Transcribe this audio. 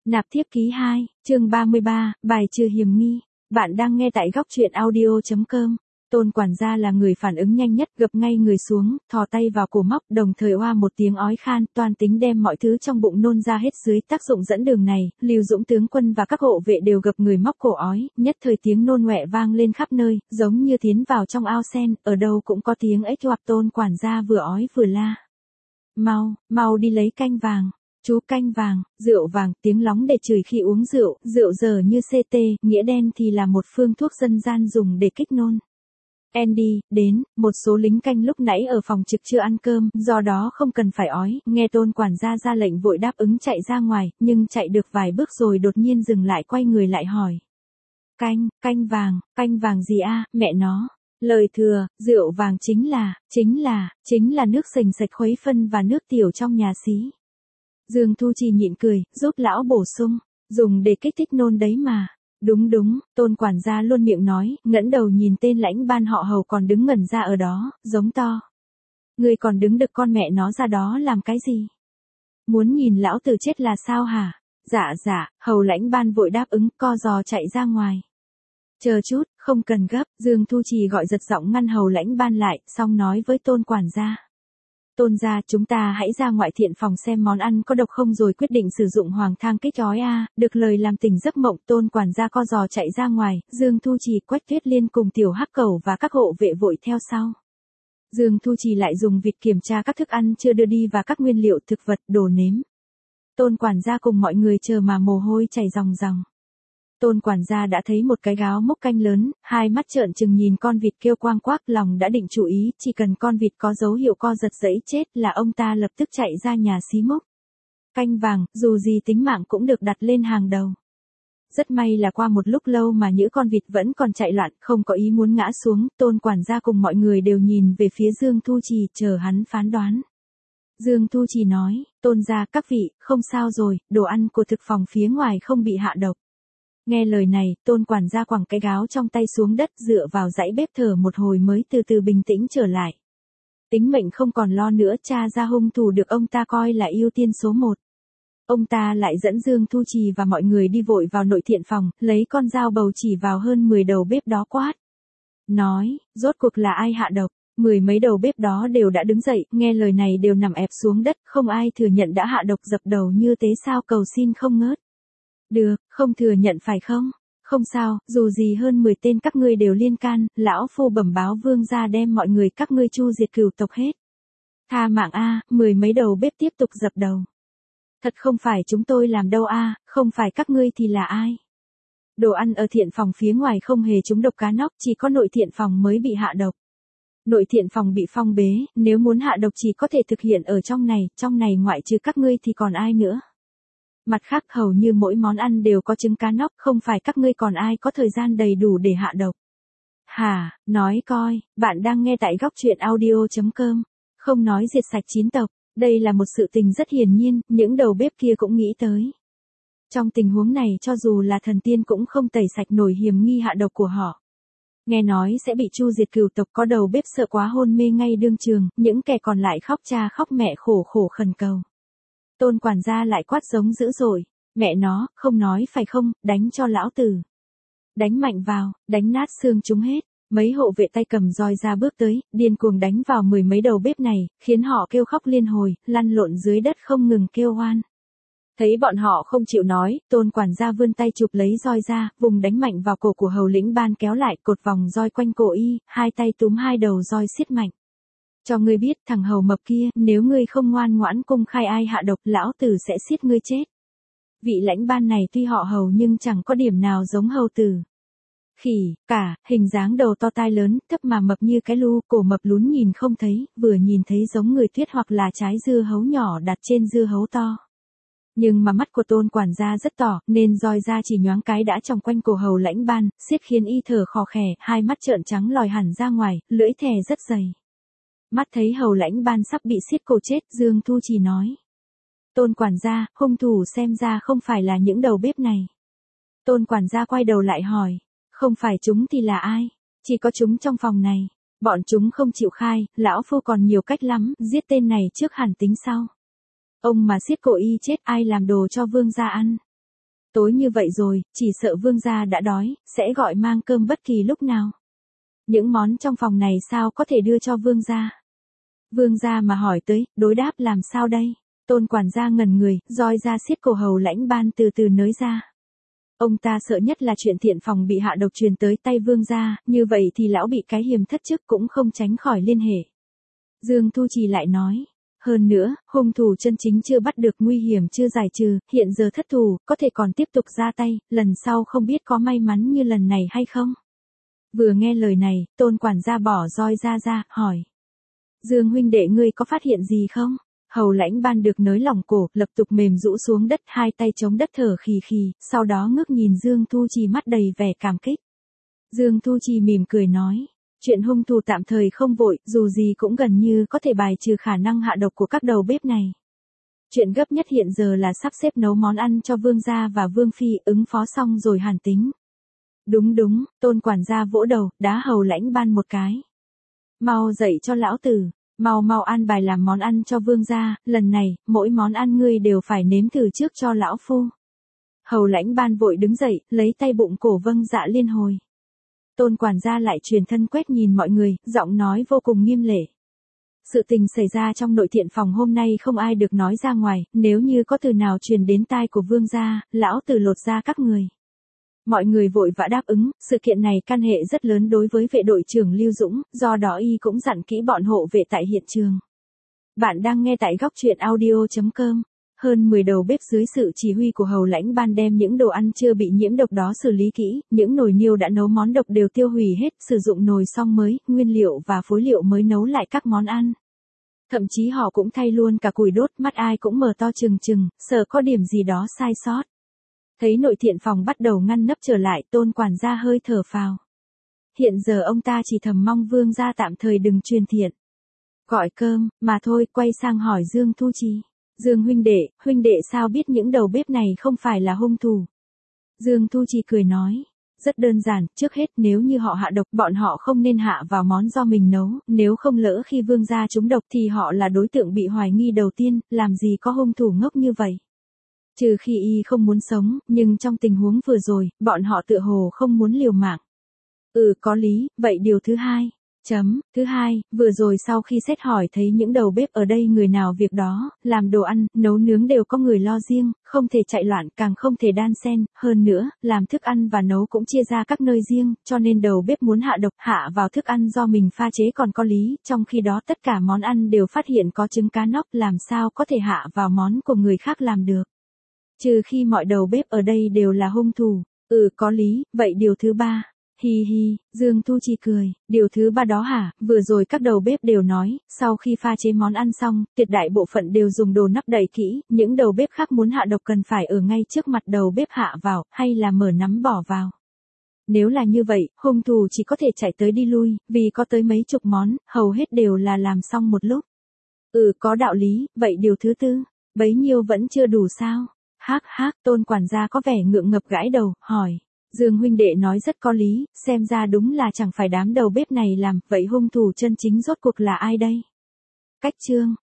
Nạp thiếp ký 2, chương 33, bài trừ hiểm nghi. Bạn đang nghe tại góc truyện audio.com. Tôn quản gia là người phản ứng nhanh nhất, gập ngay người xuống, thò tay vào cổ móc, đồng thời oa một tiếng ói khan, toan tính đem mọi thứ trong bụng nôn ra hết dưới tác dụng dẫn đường này. Lưu Dũng tướng quân và các hộ vệ đều gập người móc cổ ói, nhất thời tiếng nôn ngoẹ vang lên khắp nơi, giống như tiến vào trong ao sen, ở đâu cũng có tiếng ếch oạp. Tôn quản gia vừa ói vừa la: mau đi lấy canh vàng. Chú canh vàng, rượu vàng, tiếng lóng để chửi khi uống rượu, rượu giờ như CT, nghĩa đen thì là một phương thuốc dân gian dùng để kích nôn. Andy, đến, một số lính canh lúc nãy ở phòng trực chưa ăn cơm, do đó không cần phải ói, nghe Tôn quản gia ra lệnh vội đáp ứng chạy ra ngoài, nhưng chạy được vài bước rồi đột nhiên dừng lại, quay người lại hỏi. Canh vàng gì a, mẹ nó? Lời thừa, rượu vàng chính là nước sềnh sạch khuấy phân và nước tiểu trong nhà xí. Dương Thu Trì nhịn cười, giúp lão bổ sung, dùng để kích thích nôn đấy mà. Đúng, Tôn quản gia luôn miệng nói, ngẩng đầu nhìn tên lãnh ban họ Hầu còn đứng ngẩn ra ở đó, giống to. Người còn đứng đực con mẹ nó ra đó làm cái gì? Muốn nhìn lão tử chết là sao hả? Dạ, Hầu lãnh ban vội đáp ứng, co giò chạy ra ngoài. Chờ chút, không cần gấp, Dương Thu Trì gọi giật giọng ngăn Hầu lãnh ban lại, xong nói với Tôn quản gia. Tôn gia, chúng ta hãy ra ngoại thiện phòng xem món ăn có độc không rồi quyết định sử dụng hoàng thang kích ói a. Được lời làm tỉnh giấc mộng, Tôn quản gia co giò chạy ra ngoài, Dương Thu Trì, Quách Tuyết Liên cùng Tiểu Hắc Cẩu và các hộ vệ vội theo sau. Dương Thu Trì lại dùng vịt kiểm tra các thức ăn chưa đưa đi và các nguyên liệu thực vật, đồ nếm. Tôn quản gia cùng mọi người chờ mà mồ hôi chảy ròng ròng. Tôn quản gia đã thấy một cái gáo múc canh lớn, hai mắt trợn trừng nhìn con vịt kêu quang quác, lòng đã định chú ý, chỉ cần con vịt có dấu hiệu co giật giãy chết là ông ta lập tức chạy ra nhà xí múc. Canh vàng, dù gì tính mạng cũng được đặt lên hàng đầu. Rất may là qua một lúc lâu mà những con vịt vẫn còn chạy loạn, không có ý muốn ngã xuống, Tôn quản gia cùng mọi người đều nhìn về phía Dương Thu Trì, chờ hắn phán đoán. Dương Thu Trì nói, Tôn gia, các vị, không sao rồi, đồ ăn của thực phòng phía ngoài không bị hạ độc. Nghe lời này, Tôn quản gia quẳng cái gáo trong tay xuống đất, dựa vào dãy bếp thở một hồi mới từ từ bình tĩnh trở lại. Tính mệnh không còn lo nữa, tra ra hung thủ được ông ta coi là ưu tiên số 1. Ông ta lại dẫn Dương Thu Trì và mọi người đi vội vào nội thiện phòng, lấy con dao bầu chỉ vào hơn 10 đầu bếp đó quát. Nói, rốt cuộc là ai hạ độc? 10 mấy đầu bếp đó đều đã đứng dậy, nghe lời này đều nằm ẹp xuống đất, không ai thừa nhận đã hạ độc, dập đầu như tế sao cầu xin không ngớt. Được, không thừa nhận phải không? Không sao, dù gì hơn 10 tên các ngươi đều liên can, lão phu bẩm báo vương gia đem mọi người các ngươi chu diệt cửu tộc hết. Tha mạng a, 10 mấy đầu bếp tiếp tục dập đầu. Thật không phải chúng tôi làm đâu a, không phải các ngươi thì là ai? Đồ ăn ở thiện phòng phía ngoài không hề trúng độc cá nóc, chỉ có nội thiện phòng mới bị hạ độc. Nội thiện phòng bị phong bế, nếu muốn hạ độc chỉ có thể thực hiện ở trong này ngoại trừ các ngươi thì còn ai nữa? Mặt khác hầu như mỗi món ăn đều có trứng cá nóc, không phải các ngươi còn ai có thời gian đầy đủ để hạ độc. Hả, nói coi, bạn đang nghe tại góc truyện audio.com, không nói diệt sạch 9 tộc, đây là một sự tình rất hiển nhiên, những đầu bếp kia cũng nghĩ tới. Trong tình huống này cho dù là thần tiên cũng không tẩy sạch nổi hiểm nghi hạ độc của họ. Nghe nói sẽ bị chu diệt cửu tộc, có đầu bếp sợ quá hôn mê ngay đương trường, những kẻ còn lại khóc cha khóc mẹ khổ khẩn cầu. Tôn quản gia lại quát giống dữ dội, mẹ nó, không nói phải không, đánh cho lão tử. Đánh mạnh vào, đánh nát xương chúng hết, mấy hộ vệ tay cầm roi ra bước tới, điên cuồng đánh vào 10 mấy đầu bếp này, khiến họ kêu khóc liên hồi, lăn lộn dưới đất không ngừng kêu oan. Thấy bọn họ không chịu nói, Tôn quản gia vươn tay chụp lấy roi ra, vùng đánh mạnh vào cổ của Hầu lĩnh ban, kéo lại, cột vòng roi quanh cổ y, hai tay túm hai đầu roi siết mạnh. Cho ngươi biết, thằng hầu mập kia, nếu ngươi không ngoan ngoãn công khai ai hạ độc, lão tử sẽ siết ngươi chết. Vị lãnh ban này tuy họ Hầu nhưng chẳng có điểm nào giống hầu tử. Khỉ, cả, hình dáng đầu to tai lớn, thấp mà mập như cái lu, cổ mập lún nhìn không thấy, vừa nhìn thấy giống người tuyết hoặc là trái dưa hấu nhỏ đặt trên dưa hấu to. Nhưng mà mắt của Tôn quản gia rất tỏ, nên roi ra chỉ nhoáng cái đã trong quanh cổ Hầu lãnh ban, siết khiến y thở khò khè, hai mắt trợn trắng lòi hẳn ra ngoài, lưỡi thè rất dày. Mắt thấy Hầu lãnh ban sắp bị siết cổ chết, Dương Thu Trì nói. Tôn quản gia, hung thủ xem ra không phải là những đầu bếp này. Tôn quản gia quay đầu lại hỏi, không phải chúng thì là ai? Chỉ có chúng trong phòng này. Bọn chúng không chịu khai, lão phu còn nhiều cách lắm, giết tên này trước hẳn tính sau. Ông mà siết cổ y chết ai làm đồ cho vương gia ăn? Tối như vậy rồi, chỉ sợ vương gia đã đói, sẽ gọi mang cơm bất kỳ lúc nào. Những món trong phòng này sao có thể đưa cho vương gia? Vương gia mà hỏi tới, đối đáp làm sao đây? Tôn quản gia ngẩn người, roi ra xiết cổ Hầu Lãnh Ban từ từ nới ra. Ông ta sợ nhất là chuyện thiện phòng bị hạ độc truyền tới tay vương gia, như vậy thì lão bị cái hiềm thất chức cũng không tránh khỏi liên hệ. Dương Thu Trì lại nói, hơn nữa, hung thủ chân chính chưa bắt được, nguy hiểm chưa giải trừ, hiện giờ thất thủ, có thể còn tiếp tục ra tay, lần sau không biết có may mắn như lần này hay không. Vừa nghe lời này, Tôn quản gia bỏ roi ra, hỏi. Dương huynh đệ ngươi có phát hiện gì không? Hầu Lãnh Ban được nới lỏng cổ, lập tục mềm rũ xuống đất, hai tay chống đất thở khì khì, sau đó ngước nhìn Dương Thu Trì mắt đầy vẻ cảm kích. Dương Thu Trì mỉm cười nói, chuyện hung thủ tạm thời không vội, dù gì cũng gần như có thể bài trừ khả năng hạ độc của các đầu bếp này. Chuyện gấp nhất hiện giờ là sắp xếp nấu món ăn cho vương gia và vương phi, ứng phó xong rồi hàn tính. Đúng, Tôn quản gia vỗ đầu, đá Hầu Lãnh Ban một cái. Mau dậy cho lão tử, mau an bài làm món ăn cho vương gia, lần này, mỗi món ăn ngươi đều phải nếm thử trước cho lão phu. Hầu Lãnh Ban vội đứng dậy, lấy tay bụng cổ vâng dạ liên hồi. Tôn quản gia lại truyền thân quét nhìn mọi người, giọng nói vô cùng nghiêm lệ. Sự tình xảy ra trong nội thiện phòng hôm nay không ai được nói ra ngoài, nếu như có từ nào truyền đến tai của vương gia, lão tử lột ra các người. Mọi người vội vã đáp ứng, sự kiện này can hệ rất lớn đối với vệ đội trưởng Lưu Dũng, do đó y cũng dặn kỹ bọn hộ vệ tại hiện trường. Bạn đang nghe tại góc truyện audio.com. Hơn 10 đầu bếp dưới sự chỉ huy của Hầu Lãnh Ban đem những đồ ăn chưa bị nhiễm độc đó xử lý kỹ, những nồi niêu đã nấu món độc đều tiêu hủy hết, sử dụng nồi song mới, nguyên liệu và phối liệu mới nấu lại các món ăn. Thậm chí họ cũng thay luôn cả củi đốt, mắt ai cũng mở to trừng, sợ có điểm gì đó sai sót. Thấy nội thiện phòng bắt đầu ngăn nắp trở lại, Tôn quản gia hơi thở phào. Hiện giờ ông ta chỉ thầm mong vương gia tạm thời đừng truyền thiện. Gọi cơm, mà thôi, quay sang hỏi Dương Thu Trì. Dương huynh đệ sao biết những đầu bếp này không phải là hung thủ? Dương Thu Trì cười nói. Rất đơn giản, trước hết nếu như họ hạ độc, bọn họ không nên hạ vào món do mình nấu, nếu không lỡ khi vương gia trúng độc thì họ là đối tượng bị hoài nghi đầu tiên, làm gì có hung thủ ngốc như vậy. Trừ khi y không muốn sống, nhưng trong tình huống vừa rồi, bọn họ tựa hồ không muốn liều mạng. Có lý, vậy điều thứ hai. Thứ hai, vừa rồi sau khi xét hỏi thấy những đầu bếp ở đây người nào việc đó, làm đồ ăn, nấu nướng đều có người lo riêng, không thể chạy loạn, càng không thể đan xen, hơn nữa, làm thức ăn và nấu cũng chia ra các nơi riêng, cho nên đầu bếp muốn hạ độc, hạ vào thức ăn do mình pha chế còn có lý, trong khi đó tất cả món ăn đều phát hiện có trứng cá nóc, làm sao có thể hạ vào món của người khác làm được. Trừ khi mọi đầu bếp ở đây đều là hung thủ. Có lý, vậy điều thứ ba. Hi hi, Dương Thu Trì cười, điều thứ ba đó hả, vừa rồi các đầu bếp đều nói, sau khi pha chế món ăn xong, tuyệt đại bộ phận đều dùng đồ nắp đậy kỹ, những đầu bếp khác muốn hạ độc cần phải ở ngay trước mặt đầu bếp hạ vào, hay là mở nắm bỏ vào. Nếu là như vậy, hung thủ chỉ có thể chạy tới đi lui, vì có tới mấy chục món, hầu hết đều là làm xong một lúc. Có đạo lý, vậy điều thứ tư, bấy nhiêu vẫn chưa đủ sao? Hác, Tôn quản gia có vẻ ngượng ngập gãi đầu, hỏi. Dương huynh đệ nói rất có lý, xem ra đúng là chẳng phải đám đầu bếp này làm, vậy hung thủ chân chính rốt cuộc là ai đây? Cách chương.